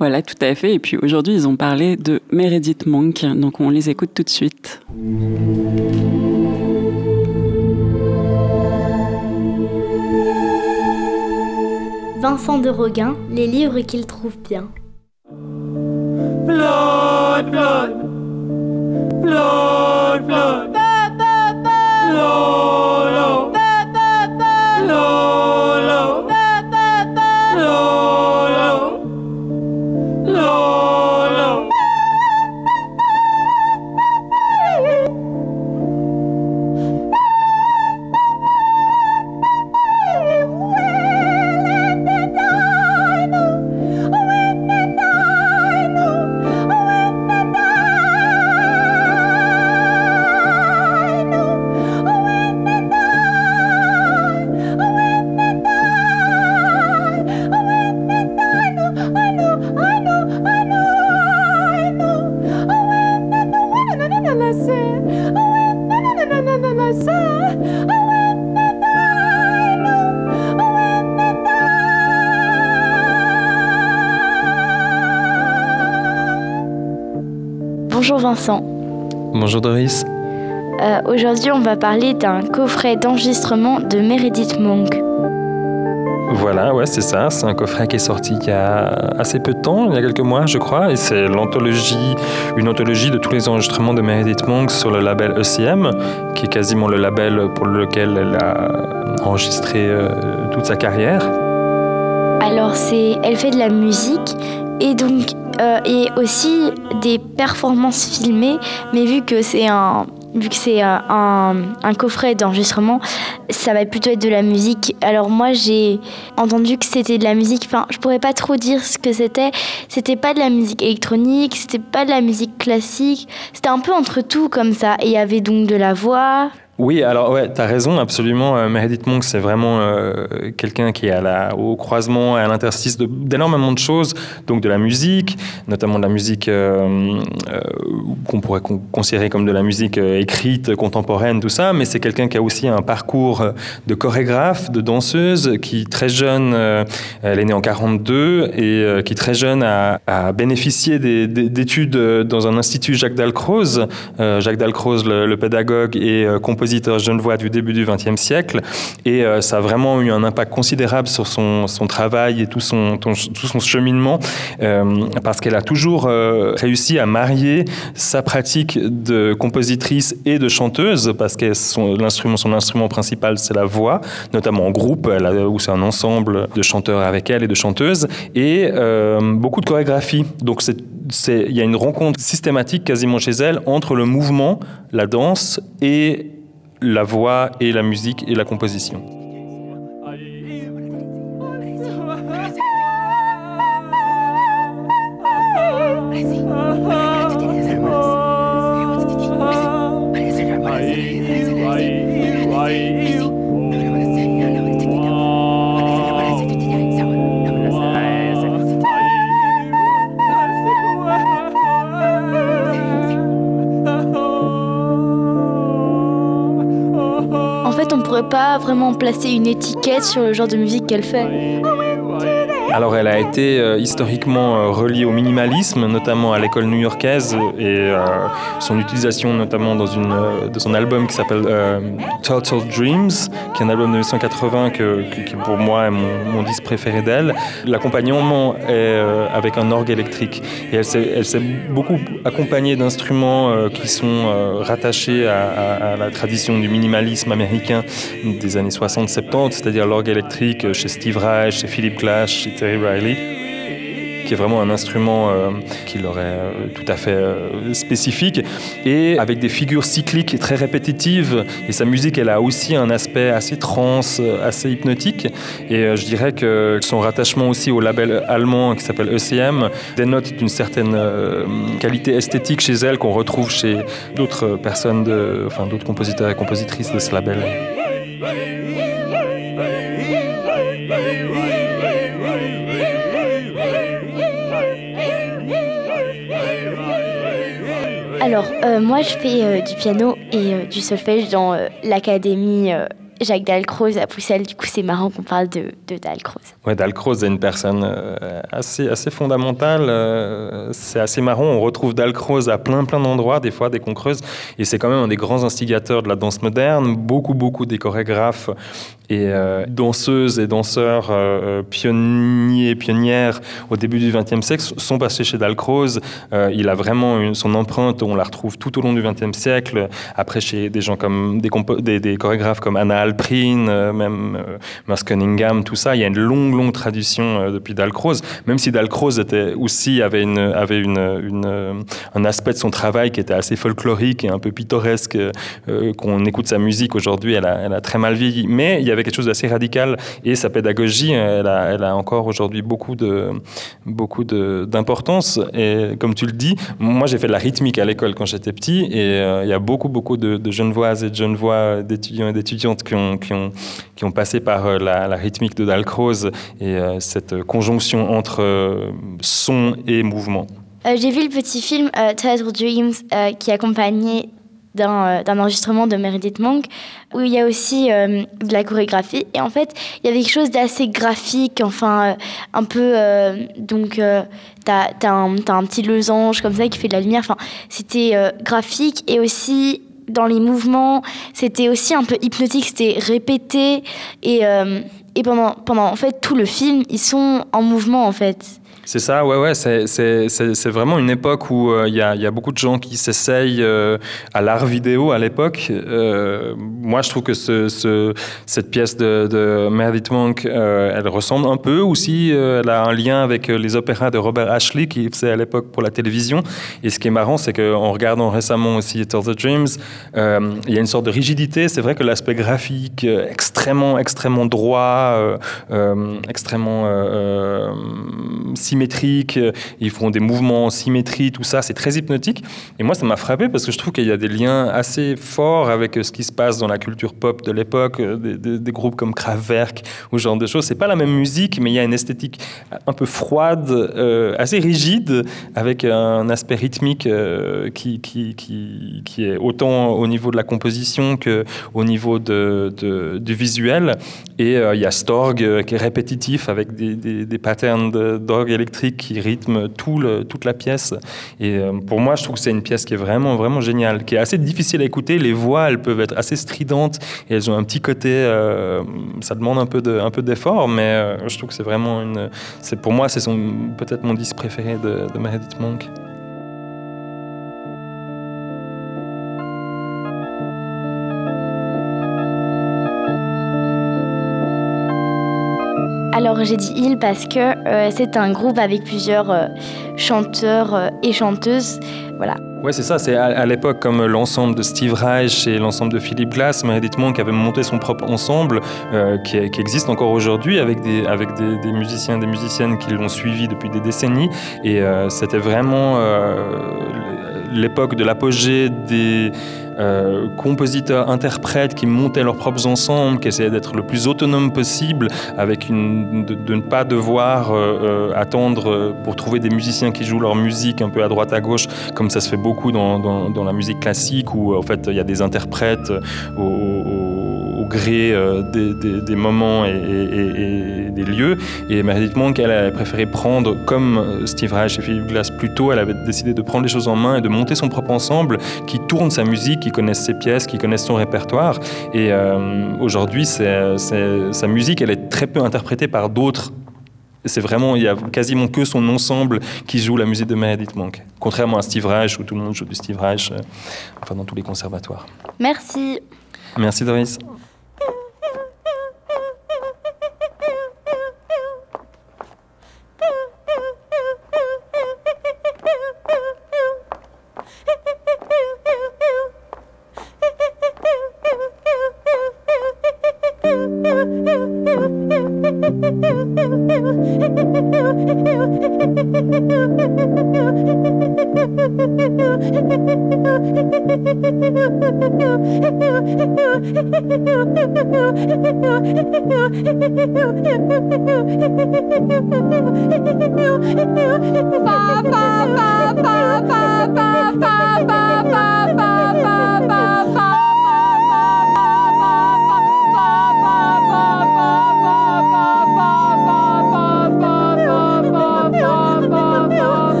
Voilà, tout à fait. Et puis aujourd'hui, ils ont parlé de Meredith Monk, donc on les écoute tout de suite. Vincent de Roguin, les livres qu'il trouve bien. Blood, blood, blood, blood, Lolo, Lolo, Lolo, Lolo. Bonjour Vincent. Bonjour Doris. Aujourd'hui, on va parler d'un coffret d'enregistrement de Meredith Monk. Voilà, ouais, c'est ça. C'est un coffret qui est sorti il y a assez peu de temps, il y a quelques mois, je crois. Et c'est une anthologie de tous les enregistrements de Meredith Monk sur le label ECM, qui est quasiment le label pour lequel elle a enregistré toute sa carrière. Alors, elle fait de la musique et donc et aussi des performances filmées, mais vu que c'est un coffret d'enregistrement, ça va plutôt être de la musique. Alors moi, j'ai entendu que c'était de la musique, enfin, je pourrais pas trop dire ce que c'était. C'était pas de la musique électronique, c'était pas de la musique classique, c'était un peu entre tout comme ça. Et il y avait donc de la voix. Oui, alors ouais, t'as raison, absolument. Meredith Monk, c'est vraiment quelqu'un qui est au croisement, à l'interstice d'énormément de choses, donc de la musique, notamment de la musique qu'on pourrait considérer comme de la musique écrite, contemporaine, tout ça, mais c'est quelqu'un qui a aussi un parcours de chorégraphe, de danseuse, qui très jeune, elle est née en 42, et qui très jeune a bénéficié d'études dans un institut Jacques Dalcroze. Jacques Dalcroze, le pédagogue et compositeur genevois du début du XXe siècle, et ça a vraiment eu un impact considérable sur son travail et tout son cheminement, parce qu'elle a toujours réussi à marier sa pratique de compositrice et de chanteuse, parce que son instrument principal, c'est la voix, notamment en groupe, où c'est un ensemble de chanteurs avec elle et de chanteuses, et beaucoup de chorégraphie. Donc il y a une rencontre systématique quasiment chez elle entre le mouvement, la danse et la voix et la musique et la composition. On ne pourrait pas vraiment placer une étiquette sur le genre de musique qu'elle fait. Alors elle a été historiquement reliée au minimalisme, notamment à l'école new-yorkaise, et son utilisation notamment dans son album qui s'appelle Total Dreams, qui est un album de 1980 qui pour moi est mon disque préféré d'elle. L'accompagnement est avec un orgue électrique, et elle s'est beaucoup accompagnée d'instruments qui sont rattachés à la tradition du minimalisme américain des années 60-70, c'est-à-dire l'orgue électrique chez Steve Reich, chez Philip Glass, chez Terry Riley, qui est vraiment un instrument qui leur est tout à fait spécifique, et avec des figures cycliques très répétitives. Et sa musique, elle a aussi un aspect assez trance, assez hypnotique. Et je dirais que son rattachement aussi au label allemand qui s'appelle ECM dénote d'une certaine qualité esthétique chez elle qu'on retrouve chez d'autres personnes, d'autres compositeurs et compositrices de ce label. Alors, moi, je fais du piano et du solfège dans l'académie Jacques Dalcroze à Poussel. Du coup, c'est marrant qu'on parle de Dalcroze. Ouais, Dalcroze est une personne assez fondamentale. C'est assez marrant. On retrouve Dalcroze à plein d'endroits, des fois, dès qu'on creuse. Et c'est quand même un des grands instigateurs de la danse moderne. Beaucoup des chorégraphes et danseuses et danseurs pionnières au début du XXe siècle sont passés chez Dalcroze. Il a vraiment son empreinte, on la retrouve tout au long du XXe siècle. Après, chez des gens comme des chorégraphes comme Anna Alprin, même Merce Cunningham, tout ça, il y a une longue tradition depuis Dalcroze. Même si Dalcroze avait un aspect de son travail qui était assez folklorique et un peu pittoresque, qu'on écoute sa musique aujourd'hui, elle a très mal vieilli. Mais il y avait quelque chose d'assez radical et sa pédagogie, elle a encore aujourd'hui beaucoup d'importance. Et comme tu le dis, moi j'ai fait de la rythmique à l'école quand j'étais petit et il y a beaucoup de Genevoises et de Genevois, d'étudiants et d'étudiantes qui ont passé par la rythmique de Dalcroze et cette conjonction entre son et mouvement. J'ai vu le petit film Theatre Dreams qui accompagnait d'un enregistrement de Meredith Monk où il y a aussi de la chorégraphie et en fait il y avait quelque chose d'assez graphique, enfin un peu t'as un petit losange comme ça qui fait de la lumière, enfin c'était graphique et aussi dans les mouvements c'était aussi un peu hypnotique, c'était répété et pendant en fait tout le film ils sont en mouvement en fait. C'est ça, ouais, c'est vraiment une époque où il y a beaucoup de gens qui s'essayent à l'art vidéo à l'époque. Moi, je trouve que cette pièce de Meredith Monk, elle ressemble un peu aussi, elle a un lien avec les opéras de Robert Ashley qui faisait à l'époque pour la télévision. Et ce qui est marrant, c'est qu'en regardant récemment aussi Theatre Dreams, il y a une sorte de rigidité. C'est vrai que l'aspect graphique extrêmement droit, extrêmement symétrique, ils font des mouvements en symétrie, tout ça, c'est très hypnotique. Et moi, ça m'a frappé parce que je trouve qu'il y a des liens assez forts avec ce qui se passe dans la culture pop de l'époque, des groupes comme Kraftwerk ou ce genre de choses. C'est pas la même musique, mais il y a une esthétique un peu froide, assez rigide, avec un aspect rythmique qui est autant au niveau de la composition qu'au niveau du visuel. Et il y a Storg qui est répétitif avec des patterns d'orgue électrique qui rythment toute la pièce. Et pour moi, je trouve que c'est une pièce qui est vraiment géniale, qui est assez difficile à écouter. Les voix, elles peuvent être assez stridentes et elles ont un petit côté... ça demande un peu d'effort, mais je trouve que c'est vraiment pour moi, c'est peut-être mon disque préféré de Meredith Monk. Alors j'ai dit il parce que c'est un groupe avec plusieurs chanteurs et chanteuses, voilà. Ouais, c'est ça. C'est à l'époque comme l'ensemble de Steve Reich et l'ensemble de Philip Glass, Meredith Monk avait monté son propre ensemble qui existe encore aujourd'hui avec des musiciens et des musiciennes qui l'ont suivi depuis des décennies. Et c'était vraiment l'époque de l'apogée des compositeurs, interprètes qui montaient leurs propres ensembles, qui essayaient d'être le plus autonome possible, avec de ne pas devoir attendre pour trouver des musiciens qui jouent leur musique un peu à droite à gauche, comme ça se fait beaucoup dans la musique classique, où en fait il y a des interprètes au gré des moments et des lieux. Et Meredith Monk, elle a préféré prendre, comme Steve Reich et Philip Glass plus tôt, elle avait décidé de prendre les choses en main et de monter son propre ensemble qui tourne sa musique, qui connaissent ses pièces, qui connaissent son répertoire. Et aujourd'hui, sa musique, elle est très peu interprétée par d'autres. C'est vraiment, il y a quasiment que son ensemble qui joue la musique de Meredith Monk. Contrairement à Steve Reich, où tout le monde joue du Steve Reich, enfin dans tous les conservatoires. Merci. Merci Doris.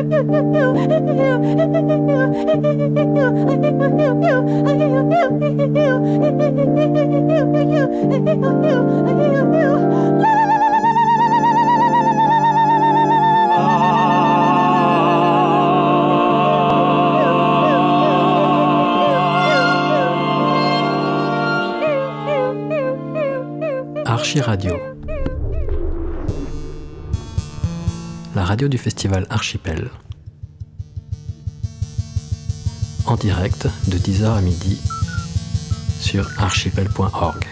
Archi Radio, la radio du festival Archipel, en direct de 10h à midi sur archipel.org.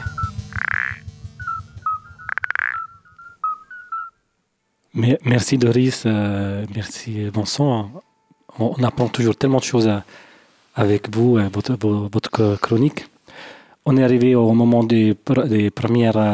Merci Doris, merci Vincent. On apprend toujours tellement de choses avec vous, votre chronique. On est arrivé au moment des premières